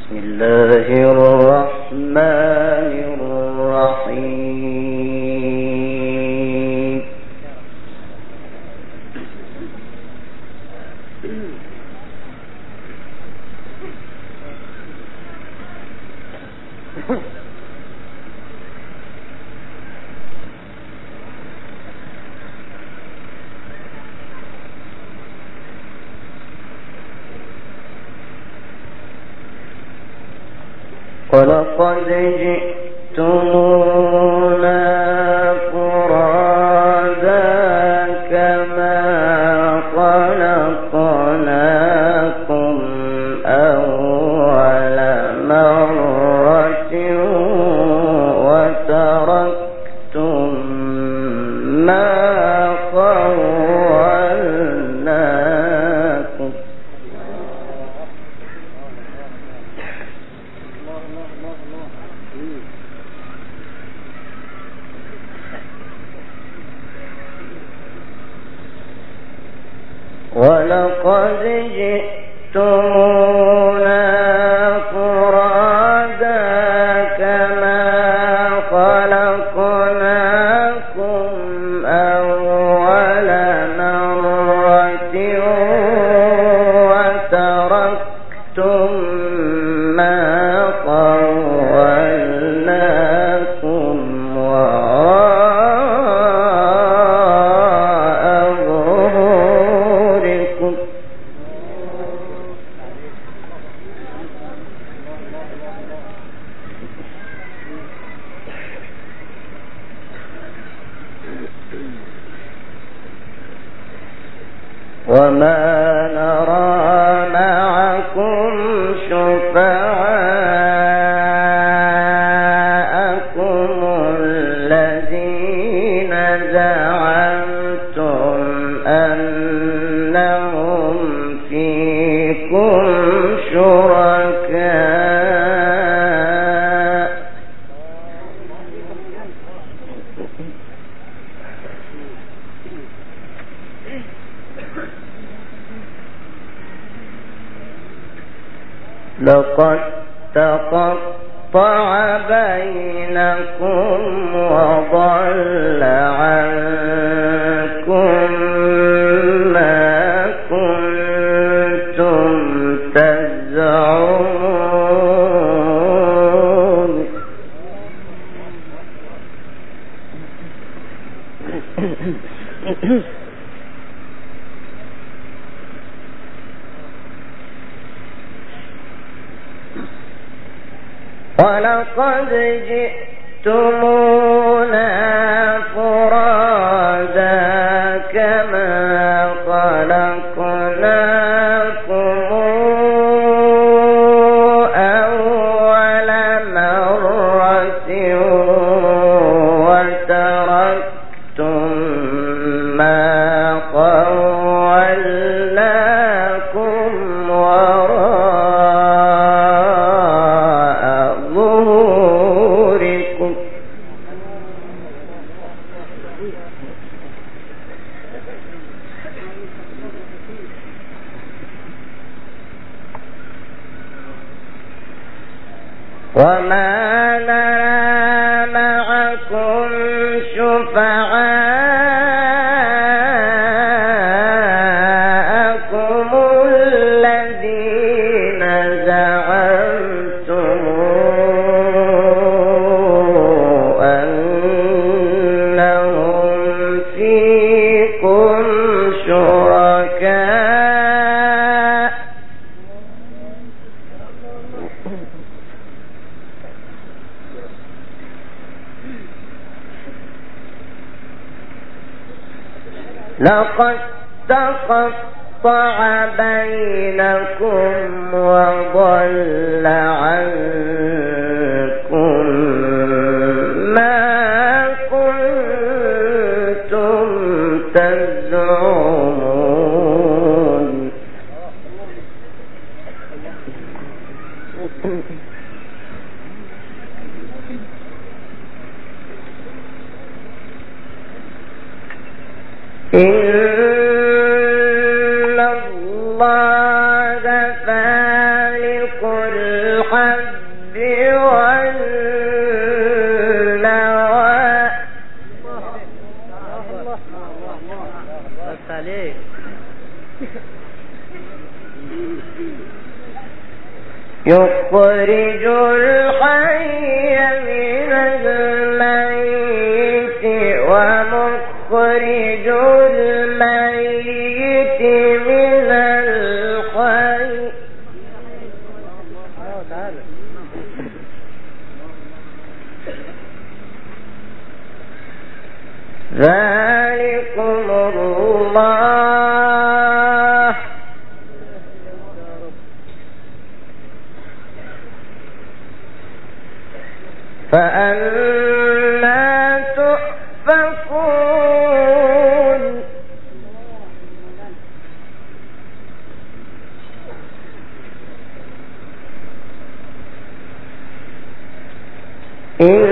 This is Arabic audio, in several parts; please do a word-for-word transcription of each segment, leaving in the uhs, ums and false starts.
بسم الله الرحمن الرحيم. ولقد جئتمونا فرادا كما خلقناكم أول مرة وتركتم ما خولناكم ولقد جئتمونا فرادا كما خلقناكم أول مرة وتركتم ما خولناكم وراء ظهوركم وما نرى معكم شفعاءكم الذين زعمتم أنهم فيكم شركاء لقد تقطع بينكم وضل عنكم ما كنتم تزعمون ولقد جئتمونا فرادا كما خلقناكم أول مرة وتركتم ما خولناكم وراء ظهوركم وما نرى معكم شفعاءكم الذين زعمتم أنهم فيكم شركاء لقد تقطع بينكم وضل عنكم ما كنتم تزعمون إن الله فالق الحب يخرج الحي من الميت ومخرج الميت من الحي ذلكم الله فأنا تؤفكون إن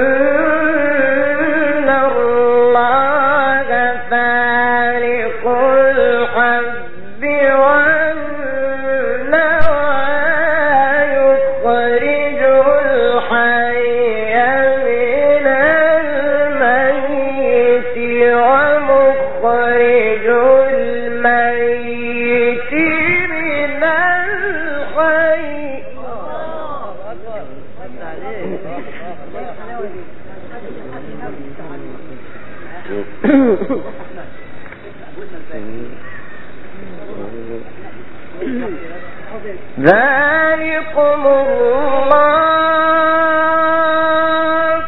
الله فالق الحب والنوى يخرج الحي من الميت ومخرج الميت من الحي ذلكم الله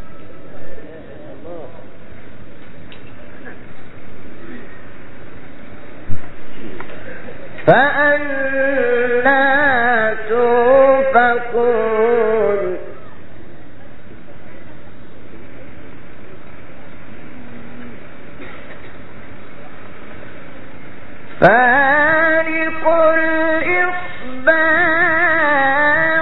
فأنا تؤفكون فالق الإصباح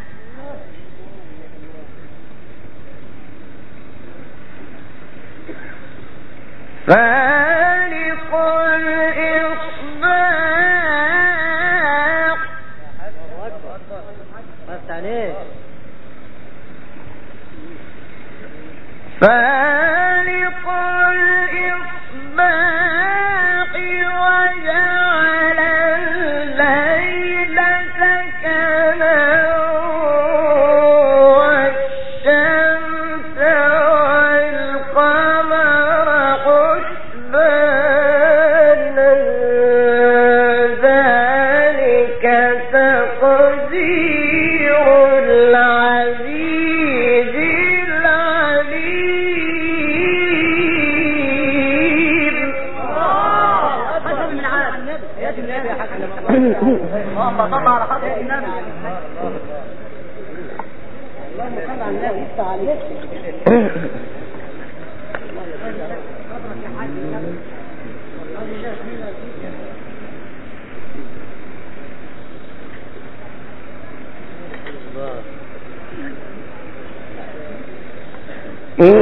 فالق الإصباح فالق الإصباح وجعل الليل سكنا والشمس والقمر حسبانا ذلك تقدير العزيز العليم. اللهم صل على حضرة النبي. اللهم صل على النبي يفتح عليك. إن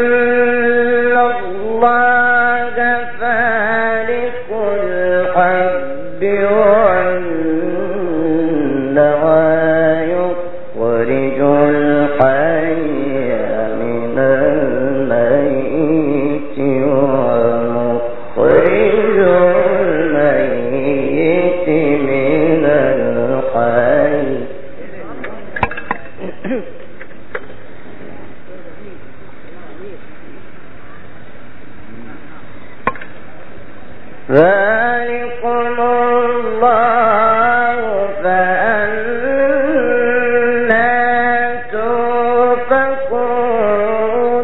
الله فالق الحب والنوى يخرج الحي من الميت ومخرج الميت من الحي ذلكم الله فأنا تؤفكون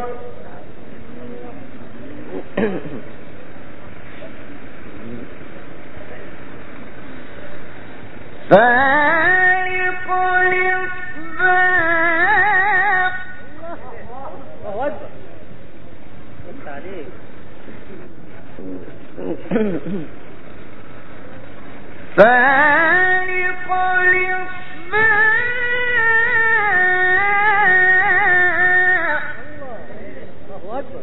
فالق الإصباح الله أكبر فالق الإصباح الله أكبر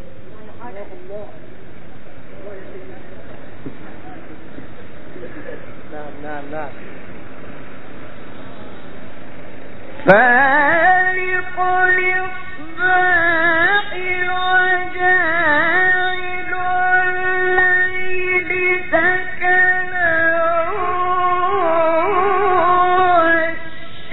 نعم نعم نعم فالق الإصباح وجاعل الليل سكنا والشمس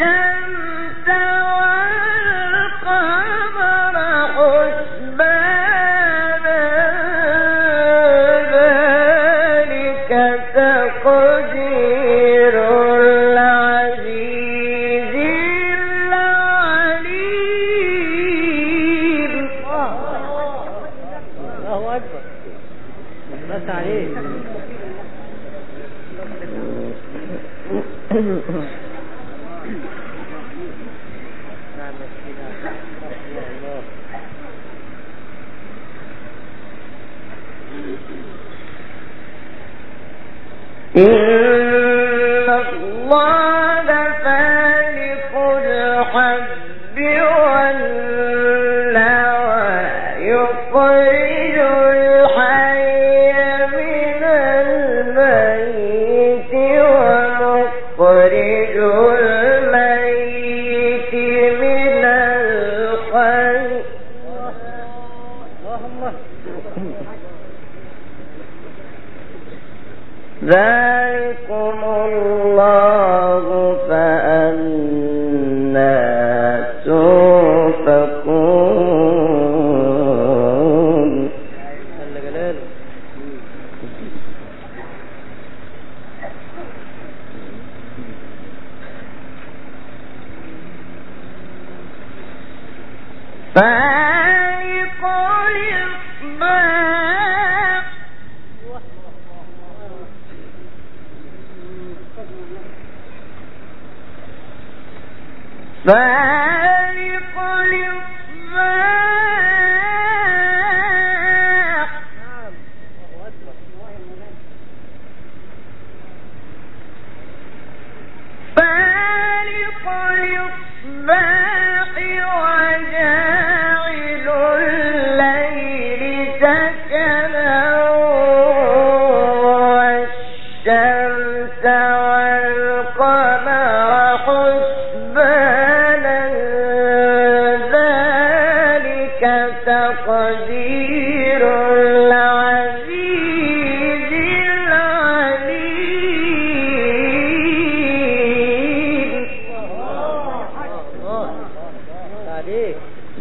إن الله فالق الحب والنوى يخرج الحي من الميت ويخرج الميت من الحي. ذلكم الله فأنا توفقون. فالق الإصباح فالق الإصباح فالق الإصباح وجاعل الليل سكنا والشمس والقمر حسبانا ذلك تقدير العزيز العليم. عليك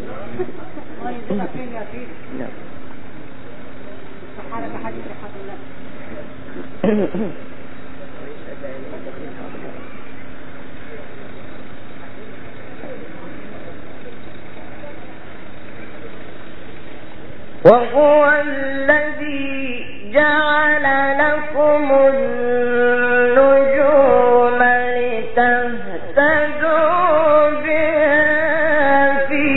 وهو الذي جعل لكم النجوم لتهتدوا بها في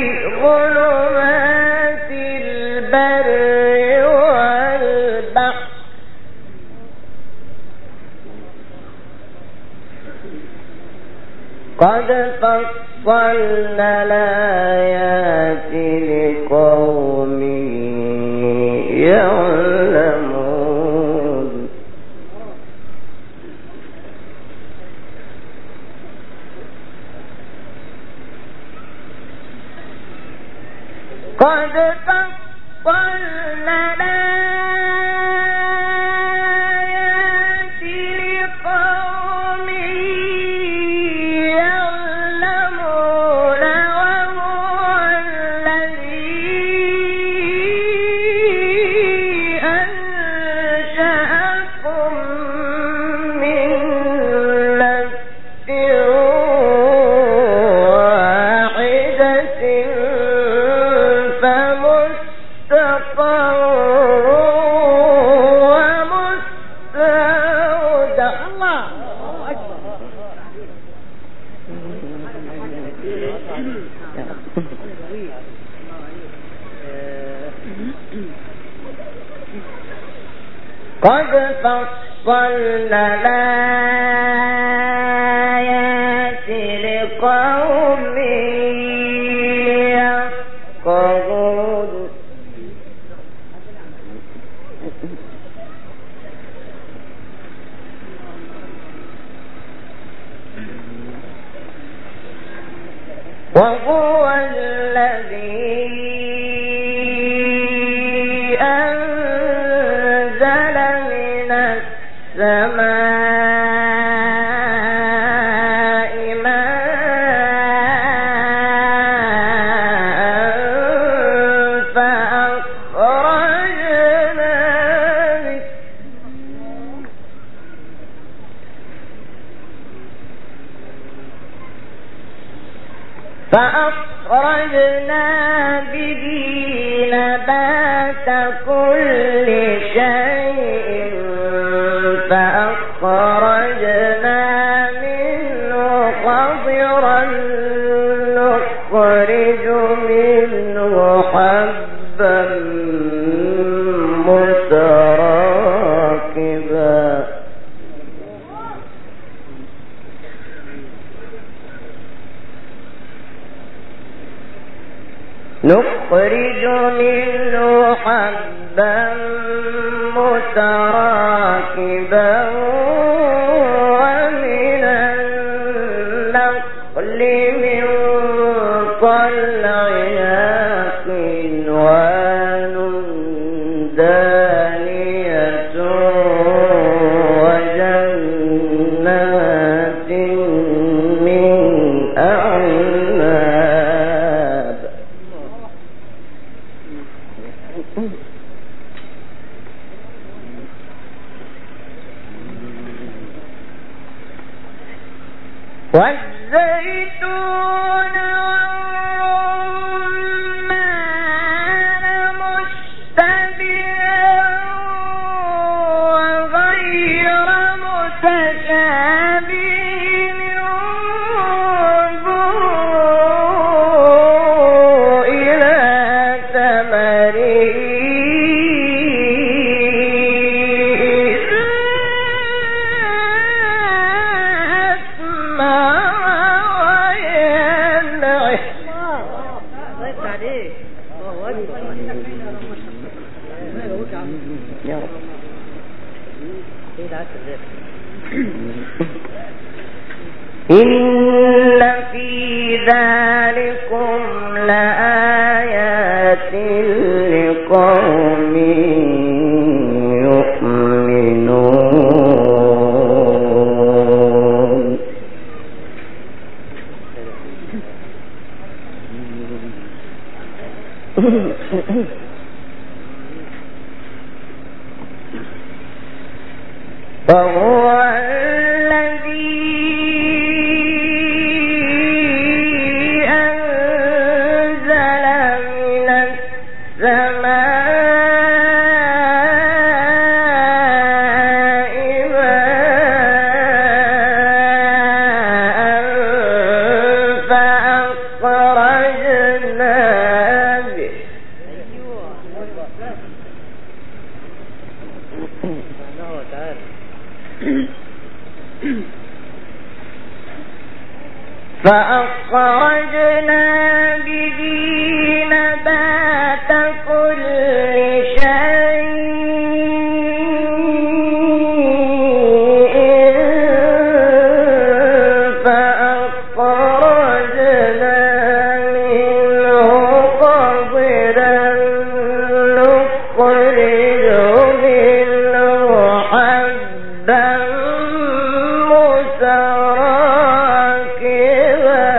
ظلمات البر والبحر. قد فصلنا الآيات لقوم يعلمون. قد فصلنا الآيات لقوم يعلمون. وهو الذي أنشأكم من نفس واحدة فمستقر ومستودع. الله قد فصلنا الآيات لقوم يفقهون. وهو الذي أنزل من السماء ماء فأخرجنا به فأخرجنا به نبات كل شيء فأخرجنا نخرج منه حبا متراكبا ومن النخل من طلعها قنوان دانية وجنات من أعناب والزيتون والرمان مشتبها وغير متشابه انظروا إلى ثمره إن في ذلكم لآيات لقوم يؤمنون فهو الذي أنزل من السماء ماء فأخرجنا به فأخرجنا به نبات كل شيء فأخرجنا منه خضرا نخرج منه حبا متراكبا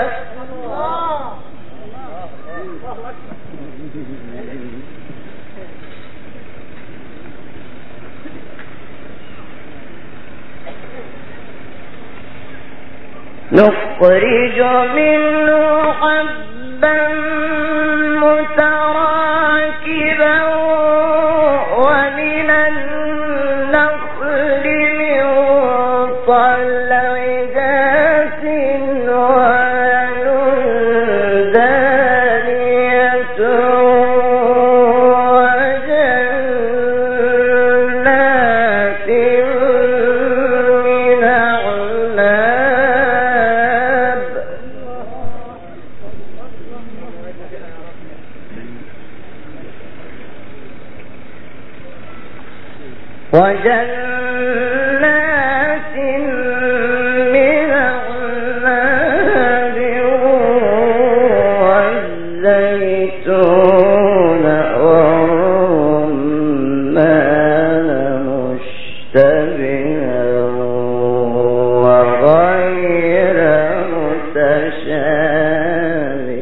نخرج منه حبا متراكبا ومن النخل من طلعها قنوان دانية وجنات من أعناب وجنات من أعناب والزيتون والرمان مشتبها وغير متشابه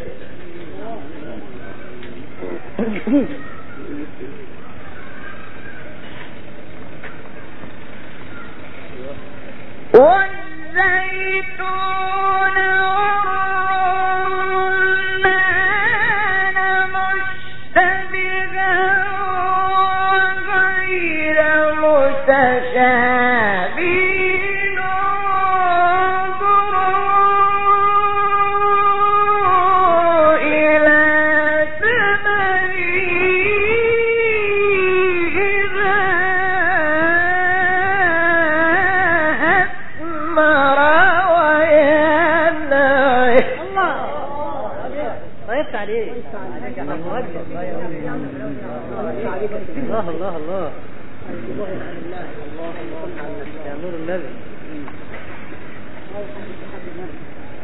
والزيتون والرمان مشتبها وغير متشابه انظروا إلى ثمره إذا أثمر وينعم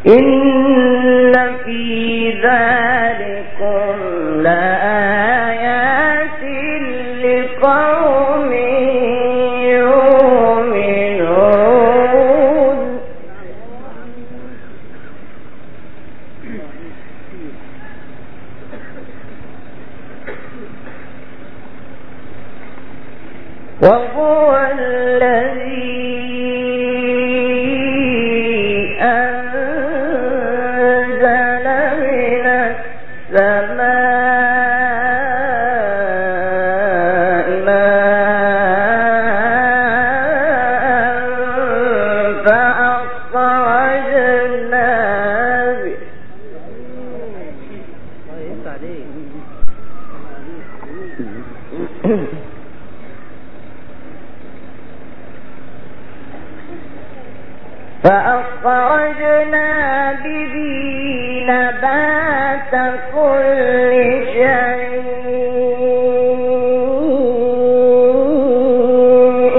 إن في ذلكم لآيات لقوم يؤمنون. وهو الذي فأخرجنا به نبات كل شيء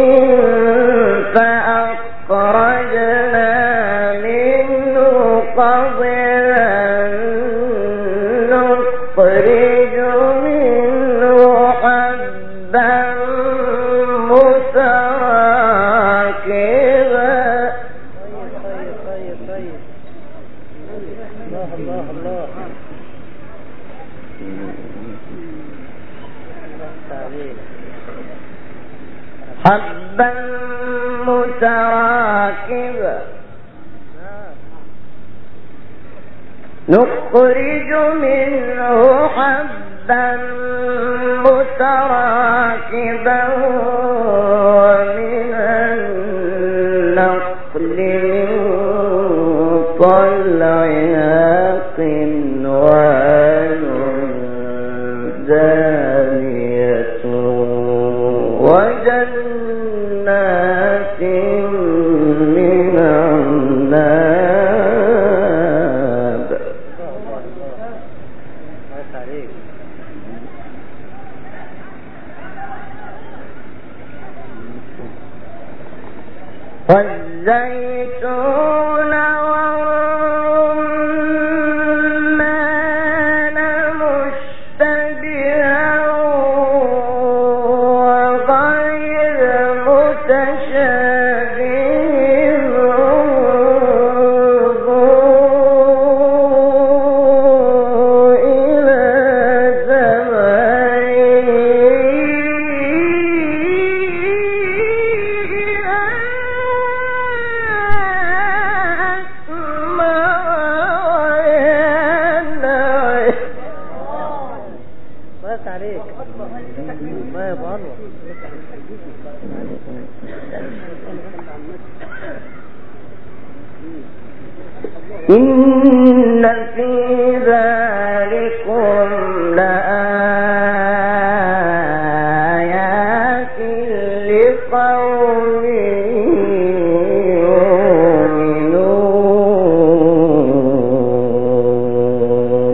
فأخرجنا منه قضرا نخرج منه حبا متراكبا. الله الله حبا متراكبا نخرج منه حبا متراكبا ومن النخل طلعها قنوان دانية وجنات من أعناب. والزيتون والرمان مشتبها وغير متشابه انظروا إلى إن في ذلكم لآيات لقوم يؤمنون.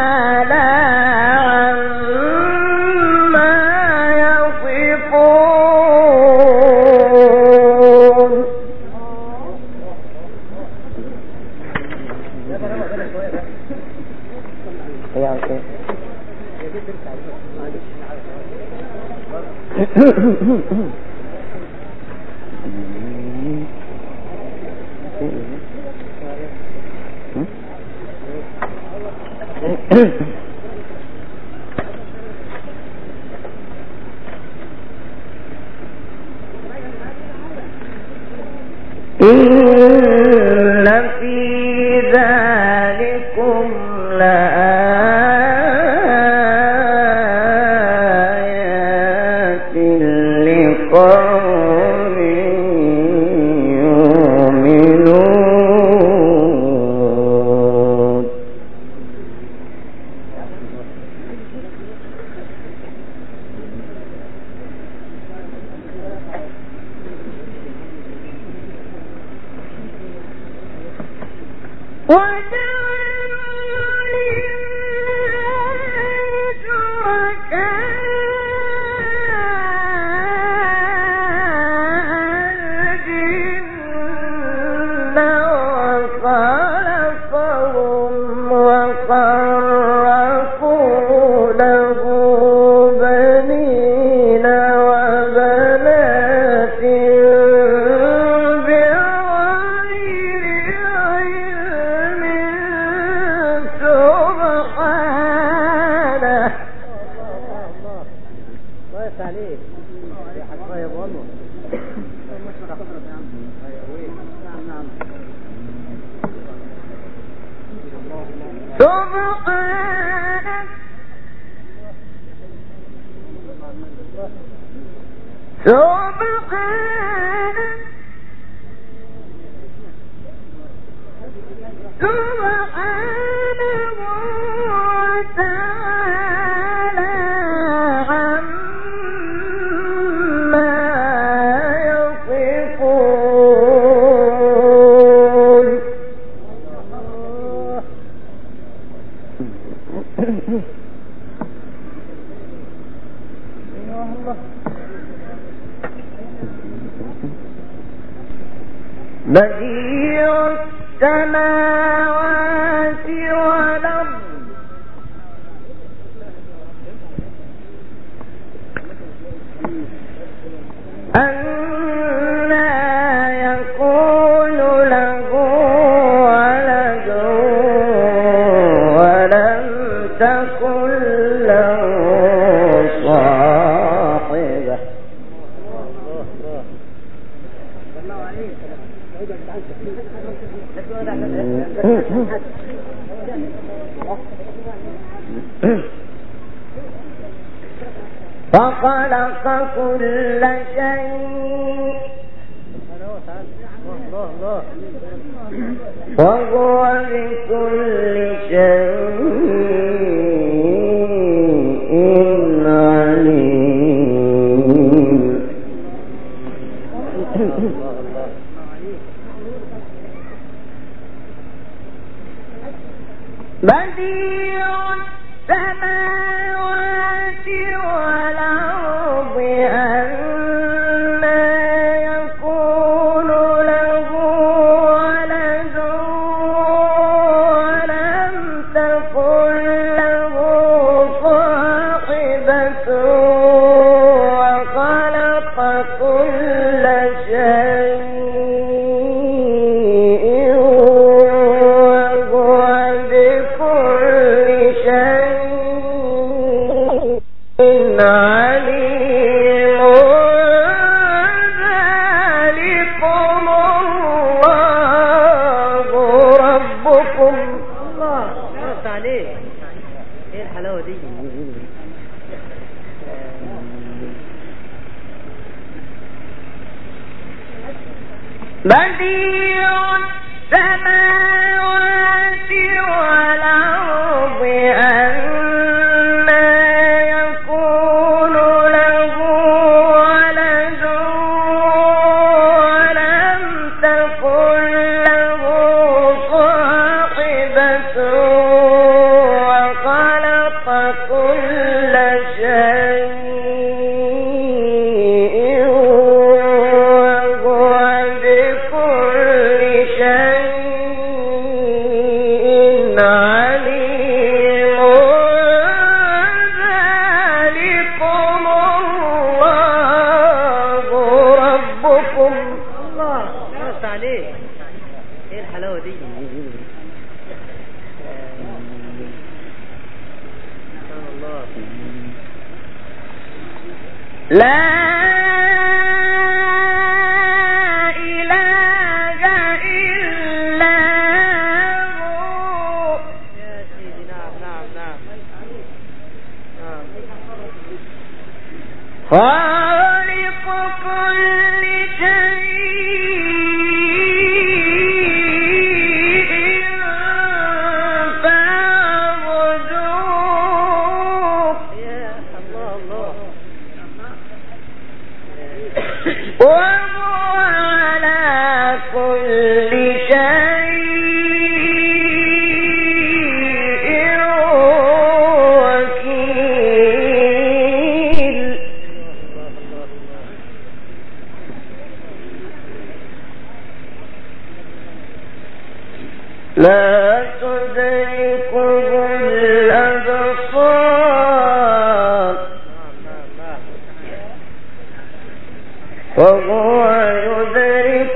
عما يصفون. إن في ذلكم لآيات لقوم يؤمنون. بديع السماوات والأرض أنى يكون له ولد ولم تكن له صاحبة. فخلق كل شيء وهو بكل شيء عليم. بديع السماوات والأرض أنى يكون له ولد ولم تكن له صاحبة وخلق كل شيء بديع السماوات والأرض أنى يكون له ولد ولم تكن له صاحبة وخلق كل شيء وهو بكل شيء لا خالق كل شيء فاعبدوه وهو على كل شيء لا تدركه الأبصار وهو يدرك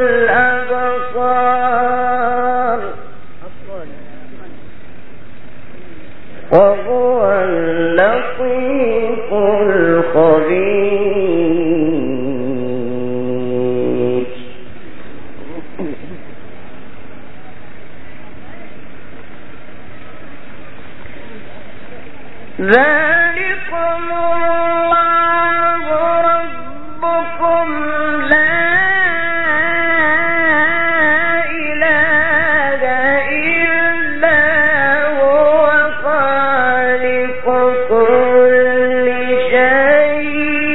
الأبصار وهو اللطيف الخبير. ذلكم الله ربكم لا إله إلا هو خالق كل شيء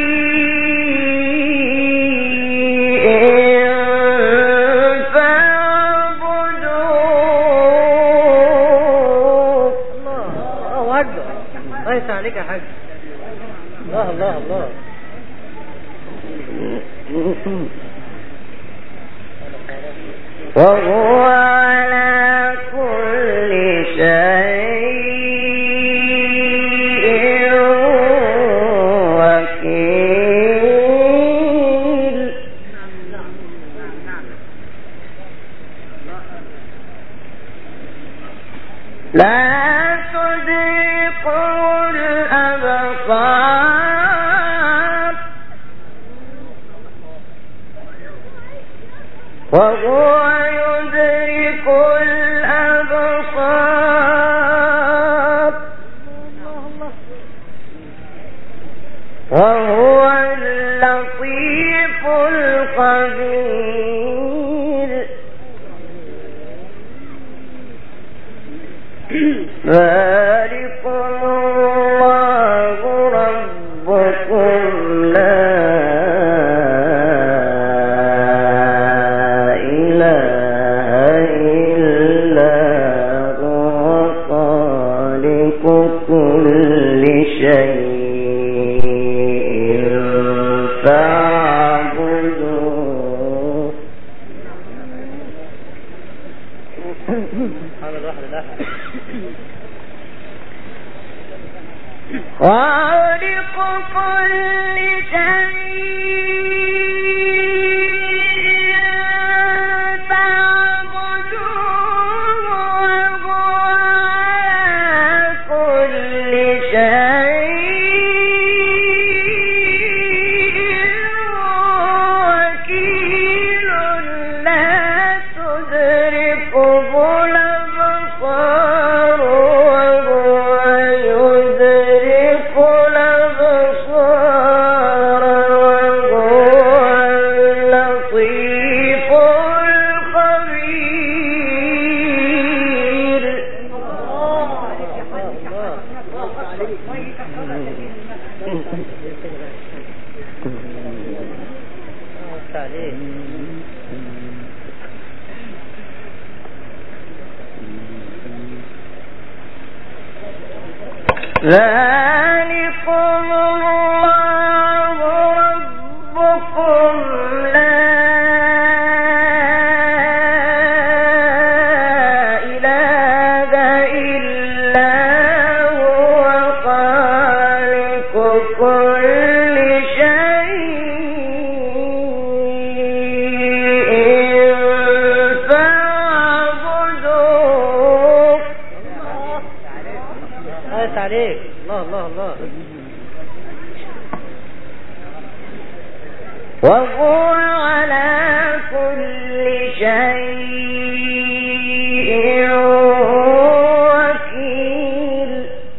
فاعبدوه. الله أكبر. ليس عليك حاجة. الله الله الله. وهو على كل شيء وكيل. لا تدركه الأبصار وهو يدرك الأبصار وهو اللطيف الخبير. ذلكم الله ربكم لا إله إلا هو خالق كل شيء فاعبدوه. خالق كل شيء فاعبدوه وهو على كل شيء وكيل. لا تدركه الأبصار وهو يدرك الأبصار وهو اللطيف الخبير. ذلكم الله ربكم لا إله إلا هو خالق كل شيء فاعبدوه. ليس عليك. الله الله الله. وهو على كل شيء وكيل.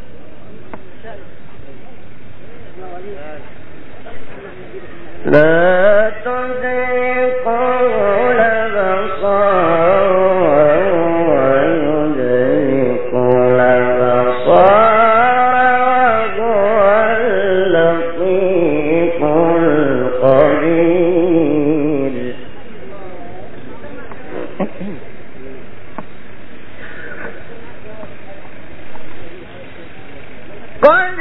لا تدرك الأبصار ويدرك الأبصار وهو اللطيف الخبير. قد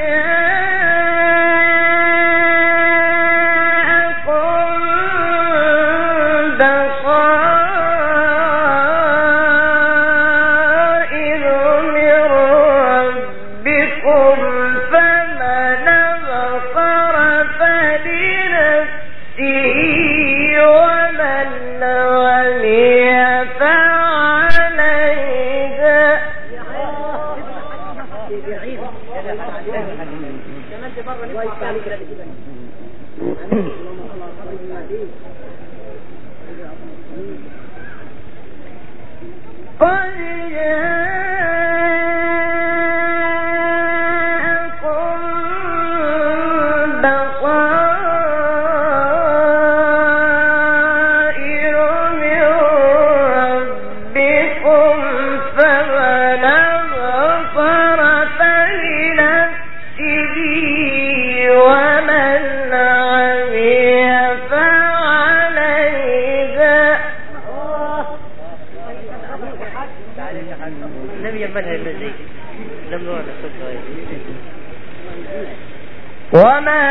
وما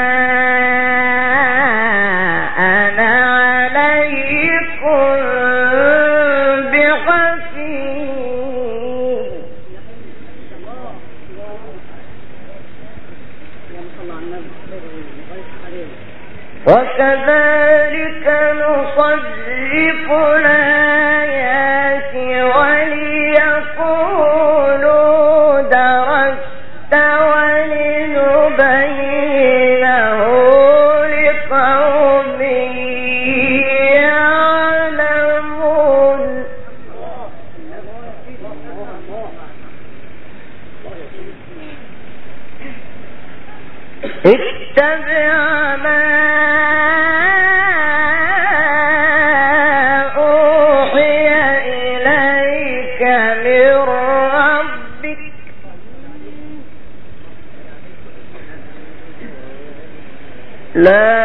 أنا عليكم بحفيظ. وكذلك نصرف الآيات وليقولوا درست ولنبينه لقوم يعلمون. اتبع ما أوحي إليك من ربك لا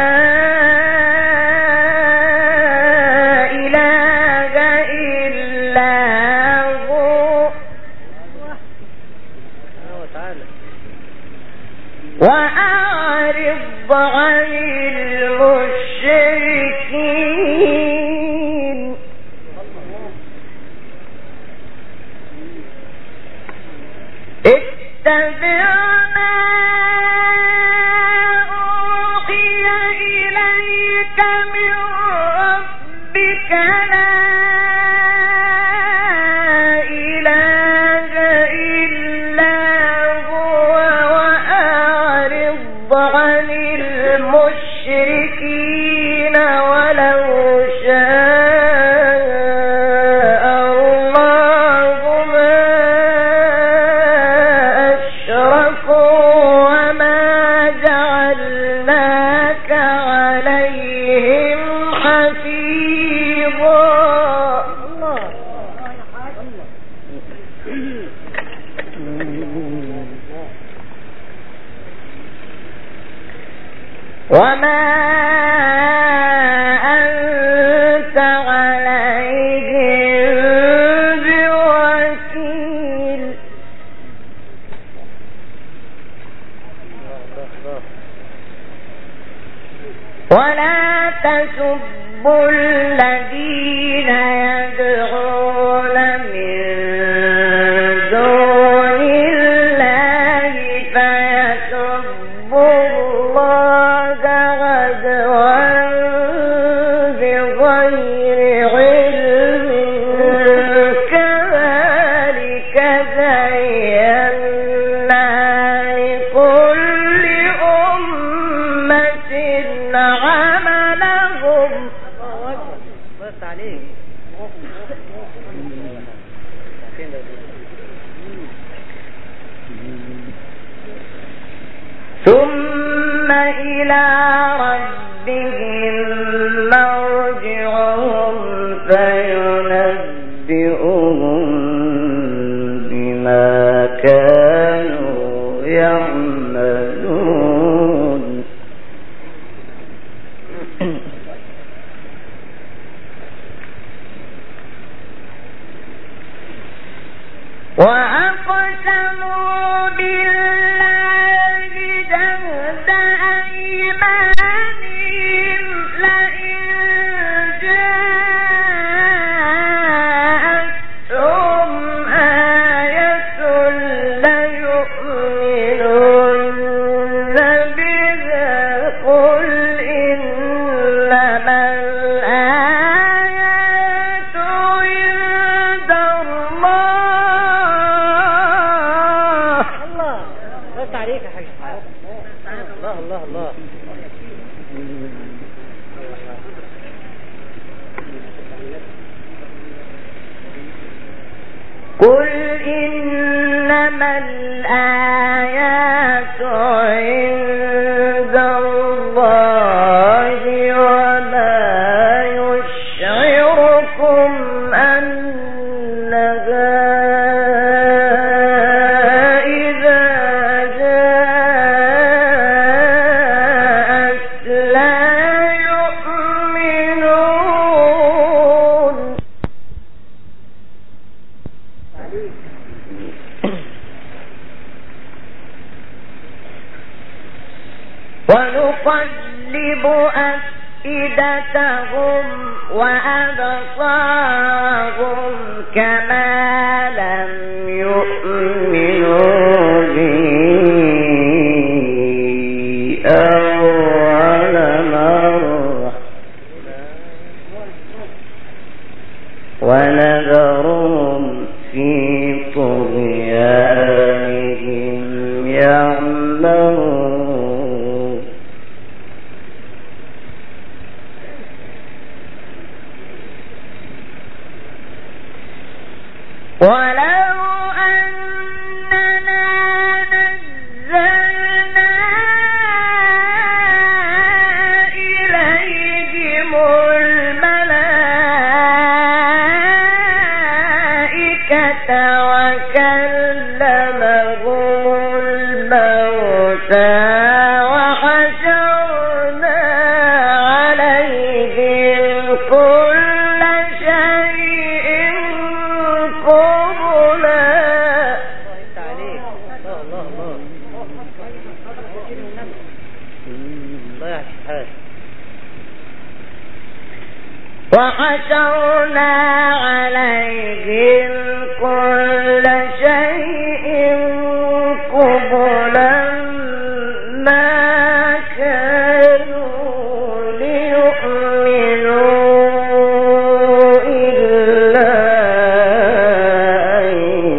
إله إلا هو وأعرض عن المشركين. اتبع ما أوحي إليك من ربك لا إله إلا هو وأعرض عن المشركين ولو شاء الله ما أشركوا وما جعلناك عليهم حفيظا. وما أنت عليهم بوكيل. ولا تسبوا الذين يدعون من دون الله فيسبوا الله عدوا بغير علم كذلك زينا لكل أمة إلى ربهم مرجعهم فينبئهم بما كانوا يعملون وأقسموا بالله جهد أيمانهم لئن جاءتهم آية ليؤمنن بها قل إنما الآيات عند الله. الله بس عليك يا حاج. الله الله الله. قل إنما الآيات عند الله وما يشعركم أنها إذا جاءت لا يؤمنون. ونقلب أفئدتهم وأبصارهم كما لم يؤمنوا به أول مرة ونذرهم في طغيانهم يعمهون. ولو أننا نزلنا إليهم الملائكة وكلمهم الموتى وحشرنا عليهم كل شيء قبلا. الله الله الله. الله يا حاج. وحشرنا عليهم كل شيء قبلا ما كانوا ليؤمنوا إلا أن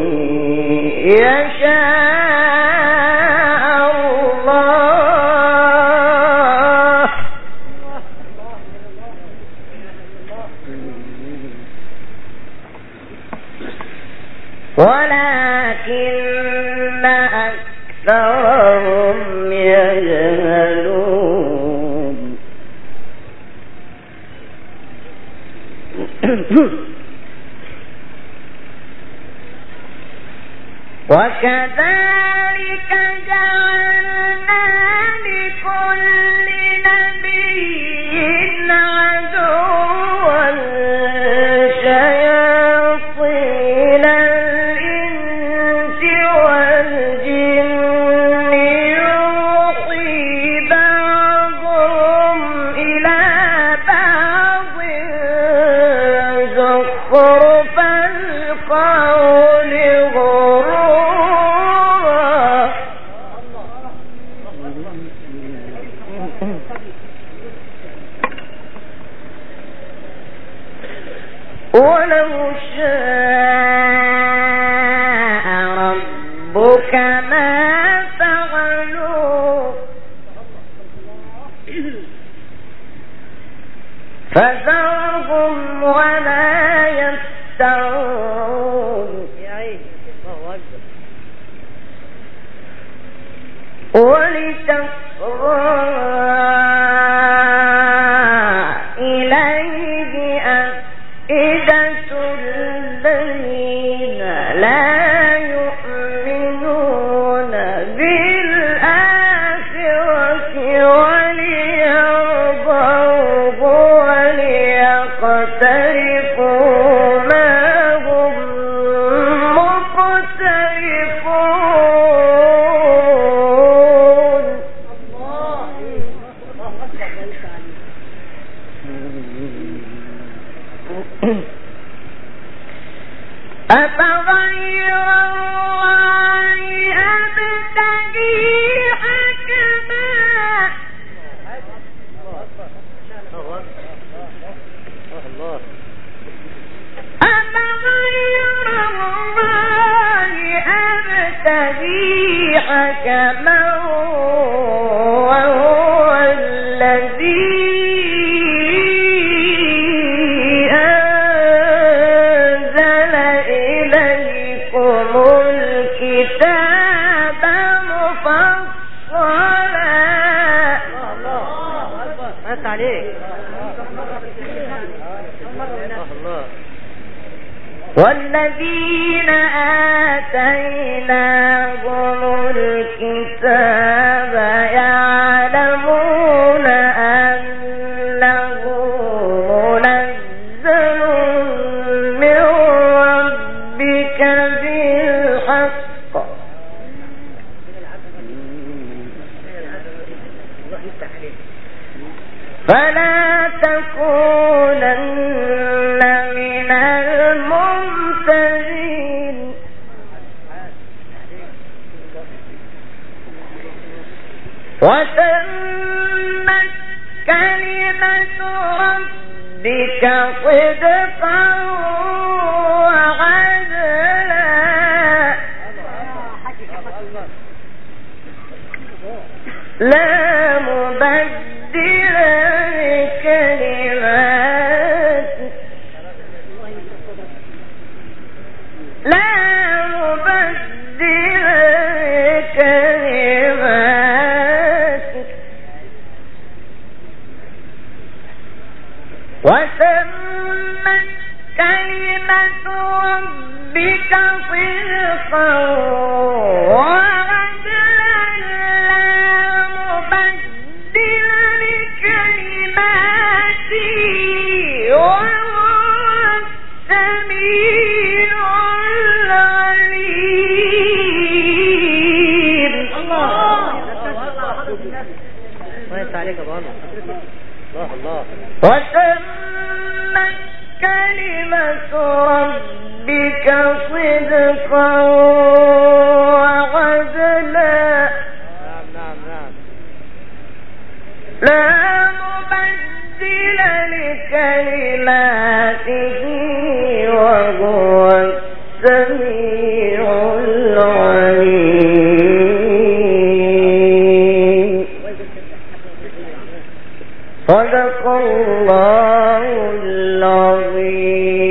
يشاء الله. ولكن أكثرهم يجهلون. وكذلك جعلنا لكل نبي عدوا شياطين الإنس والجن يوحي بعضهم إلى بعض زخرف القول غرورا. ولو شاء ربك ما فعلوا فذرهم وما يفترون. يا عيني الله أكبر. ولتصغى أفغير الله أبتغي حكما أفغير الله أبتغي حكما وهو الذي أنزل إليكم الكتاب مفصلا. بس عليك والذين آتيناهم الكتاب يعلمون أنه منزل من ربك بالحق فلا تكونن من الممترين. وتمت كلمة ربك صدقا وعدلا لا مبدل لكلماته لا مبدل لكلماته وتمت كلمة ربك صدقا وعدلا لا مبدل لكلماته وهو السميع العليم. الله كويس عليك يا ابو عمر. الله الله. وتمت كلمة ربك صدقا وعدلا نعم نعم نعم لا مبدل لكلماته وهو السميع العليم. صدق الله العظيم.